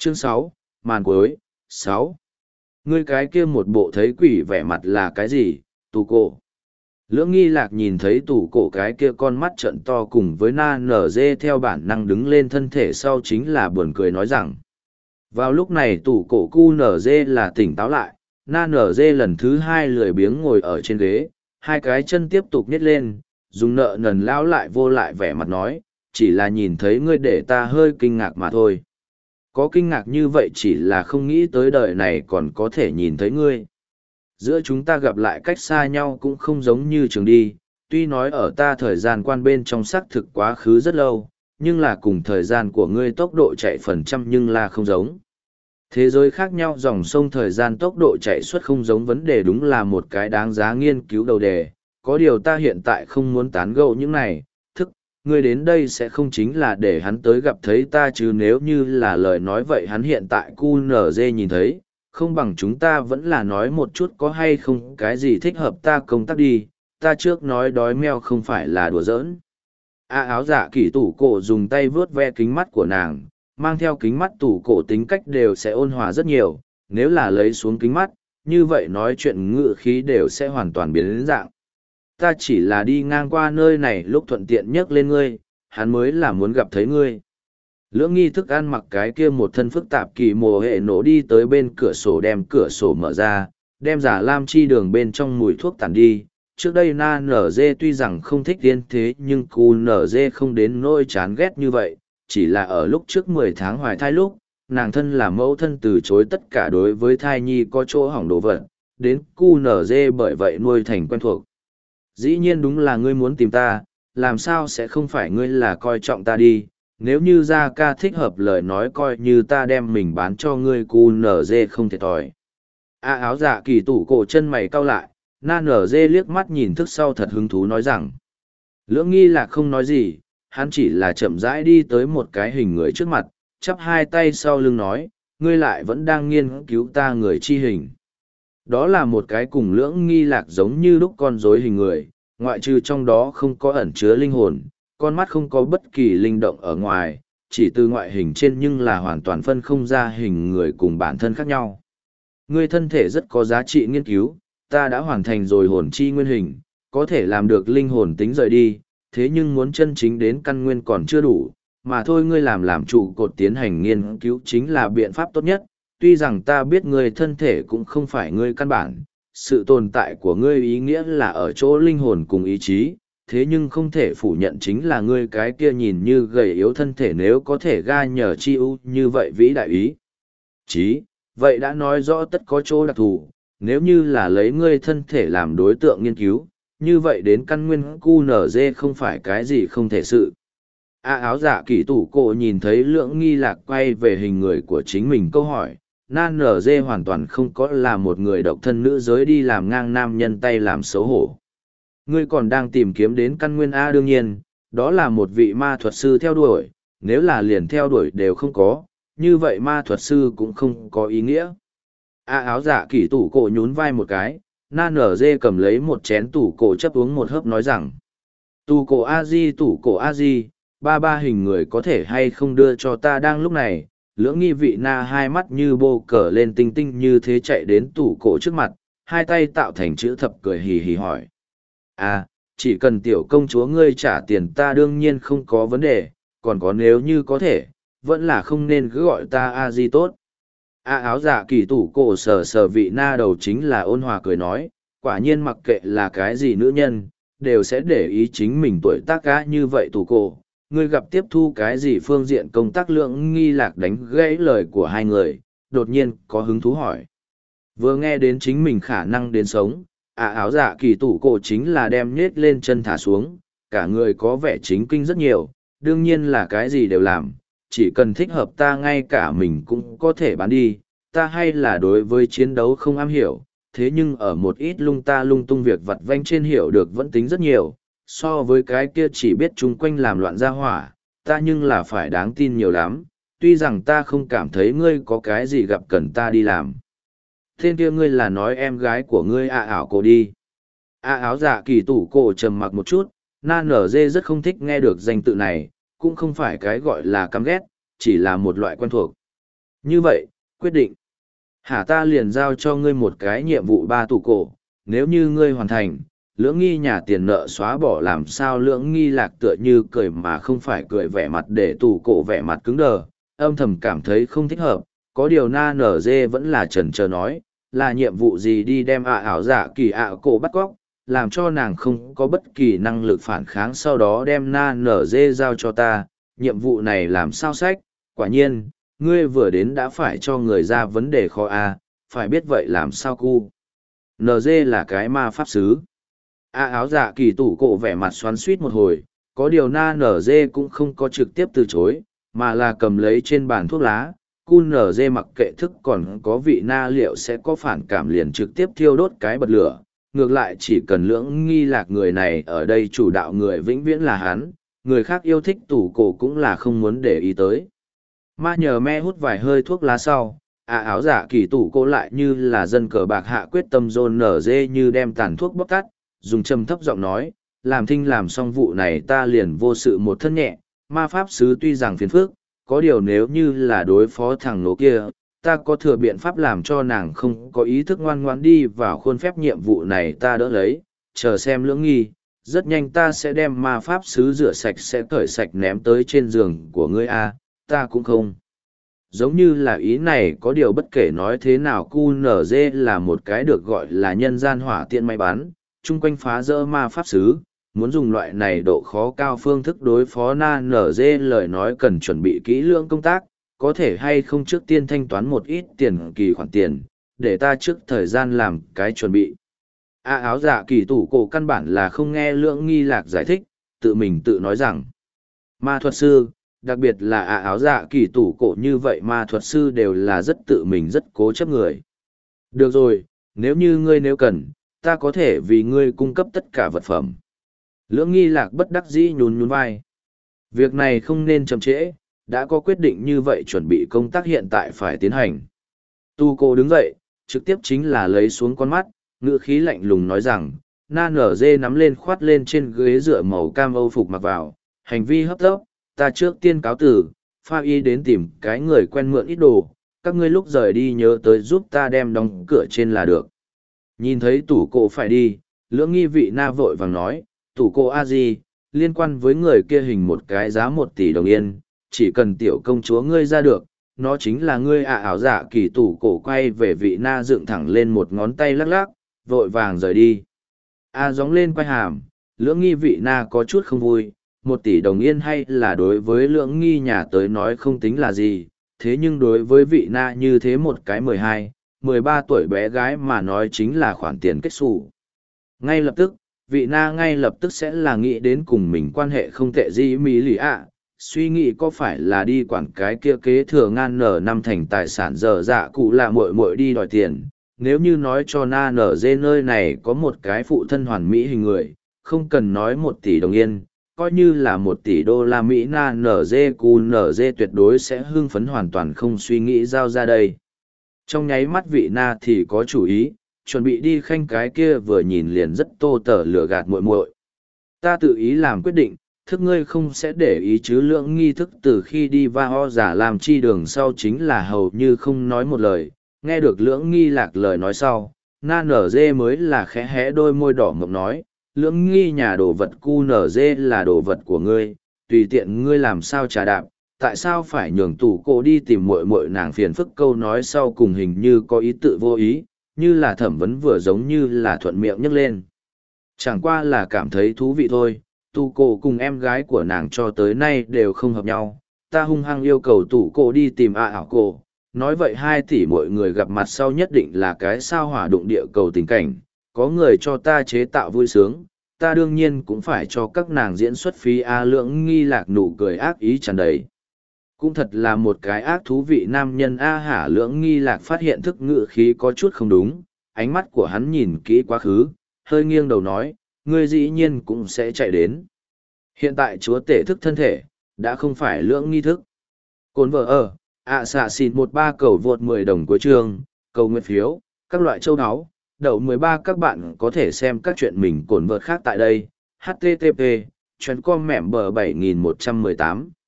Chương 6, màn cuối, 6. Ngươi cái kia một bộ thấy quỷ vẻ mặt là cái gì, tù cổ? Lưỡng nghi lạc nhìn thấy tù cổ cái kia con mắt trận to cùng với na nở dê theo bản năng đứng lên thân thể sau chính là buồn cười nói rằng. Vào lúc này tù cổ cu nở dê là tỉnh táo lại, na nở dê lần thứ hai lười biếng ngồi ở trên ghế, hai cái chân tiếp tục nhét lên, dùng nợ nần lao lại vô lại vẻ mặt nói, chỉ là nhìn thấy ngươi để ta hơi kinh ngạc mà thôi. Có kinh ngạc như vậy chỉ là không nghĩ tới đời này còn có thể nhìn thấy ngươi. Giữa chúng ta gặp lại cách xa nhau cũng không giống như trường đi, tuy nói ở ta thời gian quan bên trong xác thực quá khứ rất lâu, nhưng là cùng thời gian của ngươi tốc độ chạy phần trăm nhưng là không giống. Thế giới khác nhau dòng sông thời gian tốc độ chạy suất không giống vấn đề đúng là một cái đáng giá nghiên cứu đầu đề, có điều ta hiện tại không muốn tán gẫu những này, ngươi đến đây sẽ không chính là để hắn tới gặp thấy ta chứ nếu như là lời nói vậy hắn hiện tại QNZ nhìn thấy, không bằng chúng ta vẫn là nói một chút có hay không cái gì thích hợp ta công tác đi, ta trước nói đói meo không phải là đùa giỡn. Áo dạ kỷ tủ cổ dùng tay vướt ve kính mắt của nàng, mang theo kính mắt tủ cổ tính cách đều sẽ ôn hòa rất nhiều, nếu là lấy xuống kính mắt, như vậy nói chuyện ngữ khí đều sẽ hoàn toàn biến đến dạng. Ta chỉ là đi ngang qua nơi này lúc thuận tiện nhắc lên ngươi, hắn mới là muốn gặp thấy ngươi. Lưỡng nghi thức ăn mặc cái kia một thân phức tạp kỳ mồ hệ nổ đi tới bên cửa sổ đem cửa sổ mở ra, đem giả lam chi đường bên trong mùi thuốc tàn đi. Trước đây na nở dê tuy rằng không thích tiên thế nhưng cu nở dê không đến nỗi chán ghét như vậy, chỉ là ở lúc trước 10 tháng hoài thai lúc, nàng thân là mẫu thân từ chối tất cả đối với thai nhi có chỗ hỏng đồ vật, đến cu nở dê bởi vậy nuôi thành quen thuộc. Dĩ nhiên đúng là ngươi muốn tìm ta, làm sao sẽ không phải ngươi là coi trọng ta đi, nếu như Gia Ca thích hợp lời nói coi như ta đem mình bán cho ngươi cu nở dê không thiệt thòi. Áo dạ kỳ tủ cổ chân mày cau lại, na nở dê liếc mắt nhìn thức sau thật hứng thú nói rằng. Lưỡng nghi là không nói gì, hắn chỉ là chậm rãi đi tới một cái hình người trước mặt, chắp hai tay sau lưng nói, ngươi lại vẫn đang nghiên cứu ta người chi hình. Đó là một cái cùng lưỡng nghi lạc giống như lúc con rối hình người, ngoại trừ trong đó không có ẩn chứa linh hồn, con mắt không có bất kỳ linh động ở ngoài, chỉ từ ngoại hình trên nhưng là hoàn toàn phân không ra hình người cùng bản thân khác nhau. Ngươi thân thể rất có giá trị nghiên cứu, ta đã hoàn thành rồi hồn chi nguyên hình, có thể làm được linh hồn tính rời đi, thế nhưng muốn chân chính đến căn nguyên còn chưa đủ, mà thôi ngươi làm trụ cột tiến hành nghiên cứu chính là biện pháp tốt nhất. Tuy rằng ta biết ngươi thân thể cũng không phải ngươi căn bản, sự tồn tại của ngươi ý nghĩa là ở chỗ linh hồn cùng ý chí, thế nhưng không thể phủ nhận chính là ngươi cái kia nhìn như gầy yếu thân thể nếu có thể ga nhờ chi ưu như vậy vĩ đại ý chí, vậy đã nói rõ tất có chỗ đặc thù, nếu như là lấy ngươi thân thể làm đối tượng nghiên cứu, như vậy đến căn nguyên QNZ không phải cái gì không thể sự. Áo dạ kỷ tủ cổ nhìn thấy lưỡng nghi lạc quay về hình người của chính mình câu hỏi, nan nở dê hoàn toàn không có là một người độc thân nữ giới đi làm ngang nam nhân tay làm xấu hổ. Ngươi còn đang tìm kiếm đến căn nguyên A đương nhiên, đó là một vị ma thuật sư theo đuổi, nếu là liền theo đuổi đều không có, như vậy ma thuật sư cũng không có ý nghĩa. Áo dạ kỷ tủ cổ nhún vai một cái, nan nở dê cầm lấy một chén tủ cổ chấp uống một hớp nói rằng, tủ cổ A-di, ba hình người có thể hay không đưa cho ta đang lúc này. Lưỡng nghi vị na hai mắt như bô cờ lên tinh tinh như thế chạy đến tủ cổ trước mặt, hai tay tạo thành chữ thập cười hì hì hỏi. Chỉ cần tiểu công chúa ngươi trả tiền ta đương nhiên không có vấn đề, còn có nếu như có thể, vẫn là không nên cứ gọi ta A-di tốt. Áo dạ kỳ tủ cổ sờ vị na đầu chính là ôn hòa cười nói, quả nhiên mặc kệ là cái gì nữ nhân, đều sẽ để ý chính mình tuổi tác cá như vậy tủ cổ. Ngươi gặp tiếp thu cái gì phương diện công tác lượng nghi lạc đánh gãy lời của hai người, đột nhiên có hứng thú hỏi. Vừa nghe đến chính mình khả năng đến sống, áo dạ kỳ tủ cổ chính là đem nhết lên chân thả xuống, cả người có vẻ chính kinh rất nhiều, đương nhiên là cái gì đều làm, chỉ cần thích hợp ta ngay cả mình cũng có thể bán đi, ta hay là đối với chiến đấu không am hiểu, thế nhưng ở một ít lung tung việc vặt vanh trên hiểu được vẫn tính rất nhiều. So với cái kia chỉ biết chung quanh làm loạn ra hỏa, ta nhưng là phải đáng tin nhiều lắm, tuy rằng ta không cảm thấy ngươi có cái gì gặp cần ta đi làm. Tên kia ngươi là nói em gái của ngươi ảo cổ đi. Áo dạ kỳ tủ cổ trầm mặc một chút, nan nở dê rất không thích nghe được danh tự này, cũng không phải cái gọi là căm ghét, chỉ là một loại quen thuộc. Như vậy, quyết định. Hả ta liền giao cho ngươi một cái nhiệm vụ ba tủ cổ, nếu như ngươi hoàn thành, lưỡng nghi nhà tiền nợ xóa bỏ làm sao lưỡng nghi lạc tựa như cười mà không phải cười vẻ mặt để tủ cổ vẻ mặt cứng đờ, âm thầm cảm thấy không thích hợp, có điều na nở dê vẫn là chần chờ nói, là nhiệm vụ gì đi đem ảo giả kỳ cổ bắt cóc, làm cho nàng không có bất kỳ năng lực phản kháng sau đó đem na nở dê giao cho ta, nhiệm vụ này làm sao sách, quả nhiên, ngươi vừa đến đã phải cho người ra vấn đề khó phải biết vậy làm sao cu. NG là cái ma pháp sứ. Áo dạ kỳ tủ cổ vẻ mặt xoắn suýt một hồi, có điều na NG cũng không có trực tiếp từ chối, mà là cầm lấy trên bàn thuốc lá. Cu NG mặc kệ thức còn có vị na liệu sẽ có phản cảm liền trực tiếp thiêu đốt cái bật lửa. Ngược lại chỉ cần lưỡng nghi lạc người này ở đây chủ đạo người vĩnh viễn là hắn, người khác yêu thích tủ cổ cũng là không muốn để ý tới. Ma nhờ me hút vài hơi thuốc lá sau, áo giả kỳ tủ cô lại như là dân cờ bạc hạ quyết tâm dồn nở dê như đem tàn thuốc bóc tắt, dùng trầm thấp giọng nói, làm thinh làm xong vụ này ta liền vô sự một thân nhẹ, ma pháp sứ tuy rằng phiền phức, có điều nếu như là đối phó thằng nố kia, ta có thừa biện pháp làm cho nàng không có ý thức ngoan ngoãn đi vào khuôn phép nhiệm vụ này ta đỡ lấy, chờ xem lưỡng nghi, rất nhanh ta sẽ đem ma pháp sứ rửa sạch sẽ cởi sạch ném tới trên giường của ngươi ta cũng không. Giống như là ý này có điều bất kể nói thế nào QNZ là một cái được gọi là nhân gian hỏa tiện may bắn, chung quanh phá rỡ ma pháp sứ, muốn dùng loại này độ khó cao phương thức đối phó na NG lời nói cần chuẩn bị kỹ lưỡng công tác, có thể hay không trước tiên thanh toán một ít tiền kỳ khoản tiền, để ta trước thời gian làm cái chuẩn bị. Áo dạ kỳ tủ cổ căn bản là không nghe lưỡng nghi lạc giải thích, tự mình tự nói rằng, ma thuật sư, đặc biệt là áo dạ kỳ tủ cổ như vậy ma thuật sư đều là rất tự mình rất cố chấp người. Được rồi, nếu cần, ta có thể vì ngươi cung cấp tất cả vật phẩm. Lưỡng nghi lạc bất đắc dĩ nhún nhún vai. Việc này không nên chậm trễ, đã có quyết định như vậy chuẩn bị công tác hiện tại phải tiến hành. Tu cô đứng dậy, trực tiếp chính là lấy xuống con mắt, ngữ khí lạnh lùng nói rằng, na nở dê nắm lên khoát lên trên ghế dựa màu cam âu phục mặc vào, hành vi hấp tấp, ta trước tiên cáo tử, pha y đến tìm cái người quen mượn ít đồ, các ngươi lúc rời đi nhớ tới giúp ta đem đóng cửa trên là được. Nhìn thấy tủ cổ phải đi, lưỡng nghi vị na vội vàng nói, tủ cổ a di, liên quan với người kia hình một cái giá 1 tỷ đồng yên, chỉ cần tiểu công chúa ngươi ra được, nó chính là ngươi ảo dạ kỳ tủ cổ quay về vị na dựng thẳng lên một ngón tay lắc lắc, vội vàng rời đi. Gióng lên quay hàm, lưỡng nghi vị na có chút không vui, 1 tỷ đồng yên hay là đối với lưỡng nghi nhà tới nói không tính là gì, thế nhưng đối với vị na như thế một cái 12, 13 tuổi bé gái mà nói chính là khoản tiền kết xù. Ngay lập tức, vị na ngay lập tức sẽ là nghĩ đến cùng mình quan hệ không tệ gì mỹ lì suy nghĩ có phải là đi quản cái kia kế thừa ngan nở năm thành tài sản dở dạ cụ là muội muội đi đòi tiền. Nếu như nói cho na nở dê nơi này có một cái phụ thân hoàn mỹ hình người, không cần nói 1 tỷ đồng yên, coi như là 1 tỷ đô la Mỹ na nở dê cu nở dê tuyệt đối sẽ hưng phấn hoàn toàn không suy nghĩ giao ra đây. Trong nháy mắt vị na thì có chủ ý, chuẩn bị đi khanh cái kia vừa nhìn liền rất tô tở lừa gạt muội muội. Ta tự ý làm quyết định, thức ngươi không sẽ để ý chứ lưỡng nghi thức từ khi đi va ho giả làm chi đường sau chính là hầu như không nói một lời, nghe được lưỡng nghi lạc lời nói sau, na nở dê mới là khẽ hé đôi môi đỏ mộng nói, lưỡng nghi nhà đồ vật cu nở dê là đồ vật của ngươi, tùy tiện ngươi làm sao trà đạp, tại sao phải nhường tủ cổ đi tìm muội muội nàng phiền phức câu nói sau cùng hình như có ý tự vô ý, như là thẩm vấn vừa giống như là thuận miệng nhấc lên. Chẳng qua là cảm thấy thú vị thôi, tủ cổ cùng em gái của nàng cho tới nay đều không hợp nhau, ta hung hăng yêu cầu tủ cổ đi tìm ảo cổ, nói vậy 2 tỷ mọi người gặp mặt sau nhất định là cái sao hỏa đụng địa cầu tình cảnh, có người cho ta chế tạo vui sướng, ta đương nhiên cũng phải cho các nàng diễn xuất phí lưỡng nghi lạc nụ cười ác ý tràn đầy. Cũng thật là một cái ác thú vị nam nhân hả lưỡng nghi lạc phát hiện thức ngự khí có chút không đúng, ánh mắt của hắn nhìn kỹ quá khứ, hơi nghiêng đầu nói, ngươi dĩ nhiên cũng sẽ chạy đến. Hiện tại chúa tể thức thân thể, đã không phải lưỡng nghi thức. Cồn vợ xạ xịt 13 cầu vượt 10 đồng của trường, cầu nguyện phiếu, các loại châu áo, đậu 13 các bạn có thể xem các chuyện mình cồn vợt khác tại đây. http://com mẻm bờ 7118